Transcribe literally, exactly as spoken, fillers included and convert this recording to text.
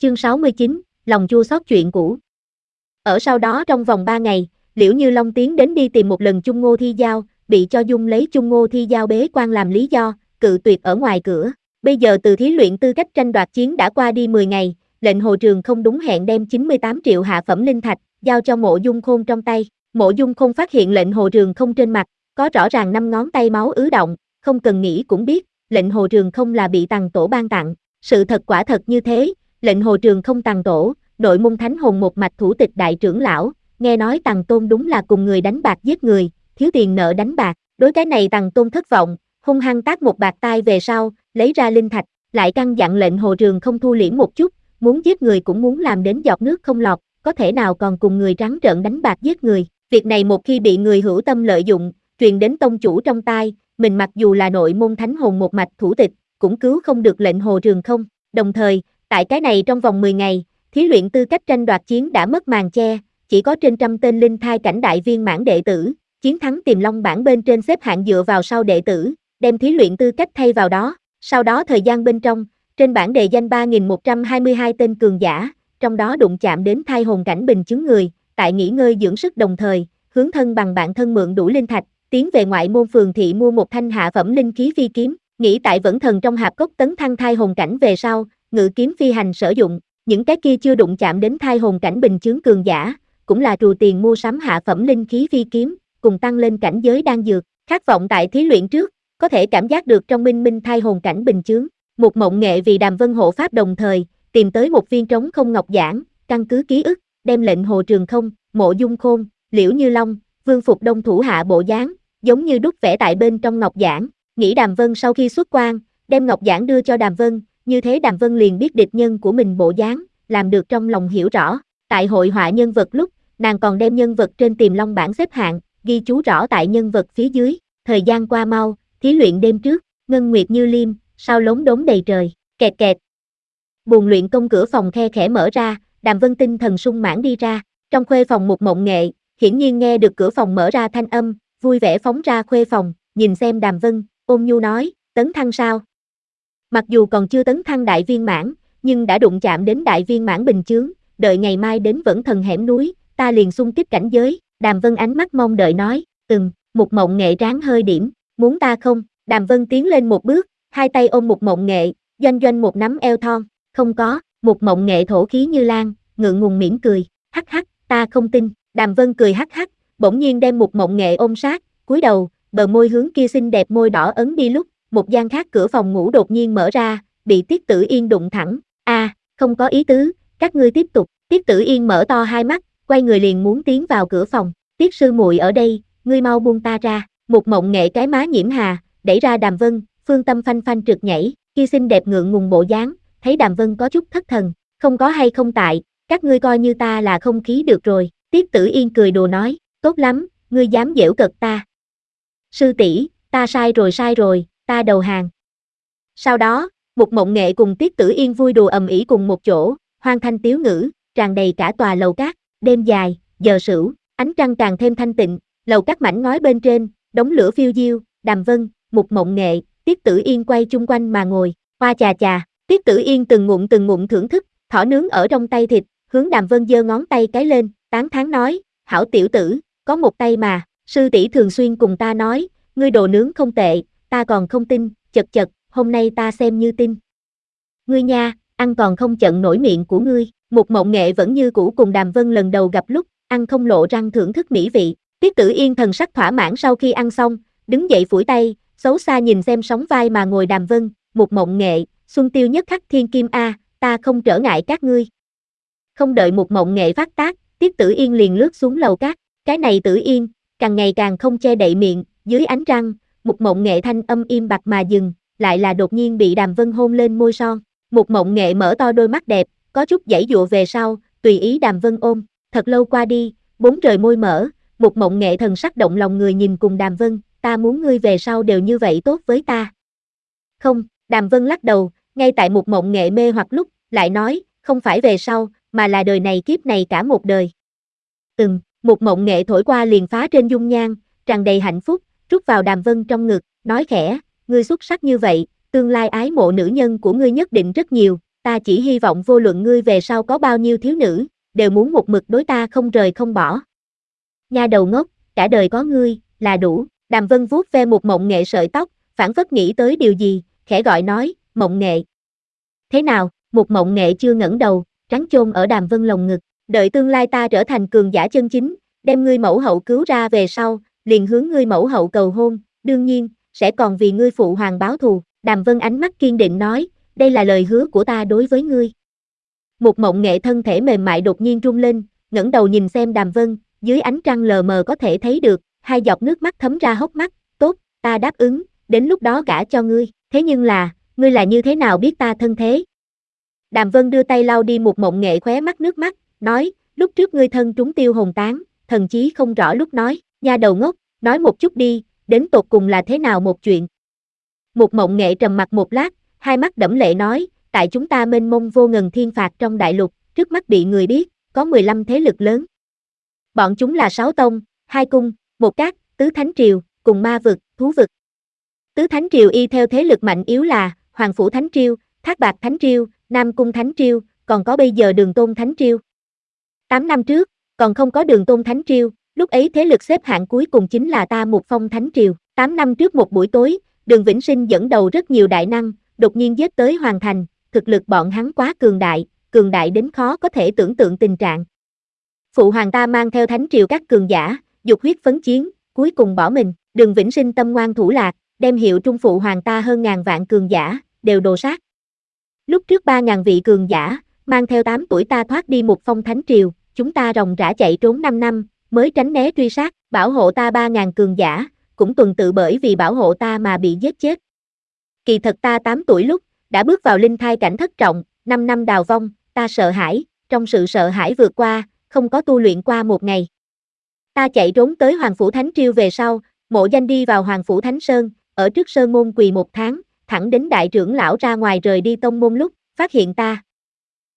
Chương sáu mươi chín, lòng chua xót chuyện cũ. Ở sau đó trong vòng ba ngày, Liễu Như Long tiến đến đi tìm một lần Chung Ngô Thi Giao, bị cho Dung lấy Chung Ngô Thi Giao bế quan làm lý do, cự tuyệt ở ngoài cửa. Bây giờ từ thí luyện tư cách tranh đoạt chiến đã qua đi mười ngày, lệnh Hồ Trường không đúng hẹn đem chín mươi tám triệu hạ phẩm linh thạch, giao cho Mộ Dung Khôn trong tay. Mộ Dung Khôn phát hiện lệnh Hồ Trường không trên mặt, có rõ ràng năm ngón tay máu ứ động, không cần nghĩ cũng biết, lệnh Hồ Trường không là bị Tằng Tổ ban tặng. Sự thật quả thật như thế, lệnh Hồ Trường không Tằng Tổ, nội môn thánh hồn một mạch thủ tịch đại trưởng lão, nghe nói Tằng Tôn đúng là cùng người đánh bạc giết người, thiếu tiền nợ đánh bạc, đối cái này Tằng Tôn thất vọng, hung hăng tát một bạt tai về sau, lấy ra linh thạch, lại căn dặn lệnh Hồ Trường không thu liễm một chút, muốn giết người cũng muốn làm đến giọt nước không lọt, có thể nào còn cùng người trắng trợn đánh bạc giết người. Việc này một khi bị người hữu tâm lợi dụng, truyền đến tông chủ trong tai, mình mặc dù là nội môn thánh hồn một mạch thủ tịch, cũng cứu không được lệnh Hồ Trường không. Đồng thời, tại cái này trong vòng mười ngày, thí luyện tư cách tranh đoạt chiến đã mất màn che, chỉ có trên trăm tên linh thai cảnh đại viên mãn đệ tử, chiến thắng Tiềm Long bảng bên trên xếp hạng dựa vào sau đệ tử, đem thí luyện tư cách thay vào đó. Sau đó thời gian bên trong, trên bảng đề danh ba nghìn một trăm hai mươi hai tên cường giả, trong đó đụng chạm đến thai hồn cảnh bình chứng người, tại nghỉ ngơi dưỡng sức đồng thời, hướng thân bằng bạn thân mượn đủ linh thạch, tiến về ngoại môn phường thị mua một thanh hạ phẩm linh khí phi kiếm, nghĩ tại vẫn thần trong hạp cốc tấn thăng thai hồn cảnh về sau, ngự kiếm phi hành sử dụng, những cái kia chưa đụng chạm đến thai hồn cảnh bình chứng cường giả, cũng là trù tiền mua sắm hạ phẩm linh khí phi kiếm, cùng tăng lên cảnh giới đan dược, khát vọng tại thí luyện trước, có thể cảm giác được trong minh minh thai hồn cảnh bình chứng. Một Mộng Nghệ vì Đàm Vân hộ pháp đồng thời, tìm tới một viên trống không ngọc giản, căn cứ ký ức, đem lệnh Hồ Trường không, Mộ Dung Khôn, Liễu Như Long, Vương Phục Đông thủ hạ bộ dáng, giống như đúc vẽ tại bên trong ngọc giản, nghĩ Đàm Vân sau khi xuất quan, đem ngọc giản đưa cho Đàm Vân, như thế Đàm Vân liền biết địch nhân của mình bộ dáng, làm được trong lòng hiểu rõ. Tại hội họa nhân vật lúc, nàng còn đem nhân vật trên Tiềm Long bảng xếp hạng, ghi chú rõ tại nhân vật phía dưới. Thời gian qua mau, thí luyện đêm trước, ngân nguyệt như liêm, sao lốm đốm đầy trời, kẹt kẹt. Buồng luyện công cửa phòng khe khẽ mở ra, Đàm Vân tinh thần sung mãn đi ra, trong khuê phòng Một Mộng Nghệ, hiển nhiên nghe được cửa phòng mở ra thanh âm, vui vẻ phóng ra khuê phòng, nhìn xem Đàm Vân, ôn nhu nói, tấn thăng sao? Mặc dù còn chưa tấn thăng đại viên mãn, nhưng đã đụng chạm đến đại viên mãn bình chướng, đợi ngày mai đến vẫn thần hẻm núi, ta liền xung kích cảnh giới. Đàm Vân ánh mắt mong đợi nói, ừm. Một Mộng Nghệ ráng hơi điểm, muốn ta không? Đàm Vân tiến lên một bước, hai tay ôm Một Mộng Nghệ, doanh doanh một nắm eo thon, không có. Một Mộng Nghệ thổ khí như lan, ngượng ngùng mỉm cười, hắc hắc, ta không tin. Đàm Vân cười hắc hắc, bỗng nhiên đem Một Mộng Nghệ ôm sát, cúi đầu, bờ môi hướng kia xinh đẹp môi đỏ ấn đi lúc, một gian khác cửa phòng ngủ đột nhiên mở ra, bị Tiết Tử Yên đụng thẳng. A, à, không có ý tứ, các ngươi tiếp tục. Tiết Tử Yên mở to hai mắt, quay người liền muốn tiến vào cửa phòng. Tiết sư muội ở đây, ngươi mau buông ta ra. Một Mộng Nghệ cái má nhiễm hà, đẩy ra Đàm Vân, phương tâm phanh phanh trượt nhảy, kia xinh đẹp ngượng ngùng bộ dáng, thấy Đàm Vân có chút thất thần, không có hay không tại, các ngươi coi như ta là không khí được rồi. Tiết Tử Yên cười đùa nói, tốt lắm, ngươi dám giễu cợt ta. Sư tỷ, ta sai rồi sai rồi, ta đầu hàng. Sau đó, Một Mộng Nghệ cùng Tiết Tử Yên vui đùa ầm ĩ cùng một chỗ, hoan thanh tiếu ngữ, tràn đầy cả tòa lầu cát. Đêm dài, giờ sửu, ánh trăng càng thêm thanh tịnh, lầu các mảnh ngói bên trên, đống lửa phiêu diêu, Đàm Vân, Một Mộng Nghệ, Tiết Tử Yên quay chung quanh mà ngồi, hoa chà chà. Tiết Tử Yên từng ngụm từng ngụm thưởng thức, thỏ nướng ở trong tay thịt, hướng Đàm Vân giơ ngón tay cái lên, tán thán nói, hảo tiểu tử, có một tay mà, sư tỷ thường xuyên cùng ta nói, ngươi đồ nướng không tệ, ta còn không tin, chật chật, hôm nay ta xem như tin. Ngươi nha, ăn còn không chận nổi miệng của ngươi. Một Mộng Nghệ vẫn như cũ cùng Đàm Vân lần đầu gặp lúc, ăn không lộ răng thưởng thức mỹ vị. Tiết Tử Yên thần sắc thỏa mãn sau khi ăn xong, đứng dậy phủi tay, xấu xa nhìn xem sóng vai mà ngồi Đàm Vân, Một Mộng Nghệ, xuân tiêu nhất khắc thiên kim a, ta không trở ngại các ngươi. Không đợi Một Mộng Nghệ phát tác, Tiết Tử Yên liền lướt xuống lầu cát, cái này Tử Yên, càng ngày càng không che đậy miệng, dưới ánh trăng, Một Mộng Nghệ thanh âm im bặt mà dừng, lại là đột nhiên bị Đàm Vân hôn lên môi son. Một Mộng Nghệ mở to đôi mắt đẹp, có chút giãy giụa về sau, tùy ý Đàm Vân ôm, thật lâu qua đi, bốn rời môi mở, Một Mộng Nghệ thần sắc động lòng người nhìn cùng Đàm Vân, ta muốn ngươi về sau đều như vậy tốt với ta. Không, Đàm Vân lắc đầu, ngay tại Một Mộng Nghệ mê hoặc lúc, lại nói, không phải về sau, mà là đời này kiếp này cả một đời. Ừm, Một Mộng Nghệ thổi qua liền phá trên dung nhan, tràn đầy hạnh phúc, rút vào Đàm Vân trong ngực, nói khẽ, ngươi xuất sắc như vậy, tương lai ái mộ nữ nhân của ngươi nhất định rất nhiều, ta chỉ hy vọng vô luận ngươi về sau có bao nhiêu thiếu nữ, đều muốn một mực đối ta không rời không bỏ. Nha đầu ngốc, cả đời có ngươi, là đủ. Đàm Vân vuốt ve một Mộng Nghệ sợi tóc, phảng phất nghĩ tới điều gì, khẽ gọi nói, Mộng Nghệ. Thế nào? Một Mộng Nghệ chưa ngẩng đầu, trắng chôn ở Đàm Vân lồng ngực, đợi tương lai ta trở thành cường giả chân chính, đem ngươi mẫu hậu cứu ra về sau, liền hướng ngươi mẫu hậu cầu hôn, đương nhiên, sẽ còn vì ngươi phụ hoàng báo thù. Đàm Vân ánh mắt kiên định nói, đây là lời hứa của ta đối với ngươi. Một Mộng Nghệ thân thể mềm mại đột nhiên rung lên, ngẩng đầu nhìn xem Đàm Vân, dưới ánh trăng lờ mờ có thể thấy được, hai giọt nước mắt thấm ra hốc mắt, tốt, ta đáp ứng, đến lúc đó gả cho ngươi, thế nhưng là, ngươi là như thế nào biết ta thân thế? Đàm Vân đưa tay lau đi Một Mộng Nghệ khóe mắt nước mắt, nói, lúc trước ngươi thân trúng tiêu hồn tán, thần chí không rõ lúc nói, nha đầu ngốc, nói một chút đi, đến tột cùng là thế nào một chuyện. Một Mộng Nghệ trầm mặc một lát, hai mắt đẫm lệ nói, tại chúng ta mênh mông vô ngần thiên phạt trong đại lục, trước mắt bị người biết, có mười lăm thế lực lớn. Bọn chúng là sáu tông, hai cung, một cát, tứ thánh triều, cùng ma vực, thú vực. Tứ thánh triều y theo thế lực mạnh yếu là Hoàng Phủ Thánh Triều, Thác Bạt Thánh Triều, Nam Cung Thánh Triều, còn có bây giờ Đường Tôn Thánh Triều. Tám năm trước, còn không có Đường Tôn Thánh Triều, lúc ấy thế lực xếp hạng cuối cùng chính là ta Một Phong Thánh Triều. Tám năm trước một buổi tối, Đường Vĩnh Sinh dẫn đầu rất nhiều đại năng, đột nhiên giết tới Hoàng Thành, thực lực bọn hắn quá cường đại, cường đại đến khó có thể tưởng tượng tình trạng. Phụ hoàng ta mang theo Thánh Triều các cường giả, dục huyết phấn chiến, cuối cùng bỏ mình. Đường Vĩnh Sinh tâm ngoan thủ lạc, đem hiệu trung phụ hoàng ta hơn ngàn vạn cường giả, đều đồ sát. Lúc trước ba ngàn vị cường giả, mang theo tám tuổi ta thoát đi Một Phong Thánh Triều, chúng ta ròng rã chạy trốn năm năm, mới tránh né truy sát, bảo hộ ta ba ngàn cường giả, cũng tuần tự bởi vì bảo hộ ta mà bị giết chết. Kỳ thật ta tám tuổi lúc, đã bước vào linh thai cảnh thất trọng, năm năm đào vong, ta sợ hãi, trong sự sợ hãi vượt qua, không có tu luyện qua một ngày. Ta chạy trốn tới Hoàng Phủ Thánh Triều về sau, mộ danh đi vào Hoàng Phủ Thánh Sơn, ở trước sơn môn quỳ một tháng, thẳng đến đại trưởng lão ra ngoài rời đi tông môn lúc, phát hiện ta,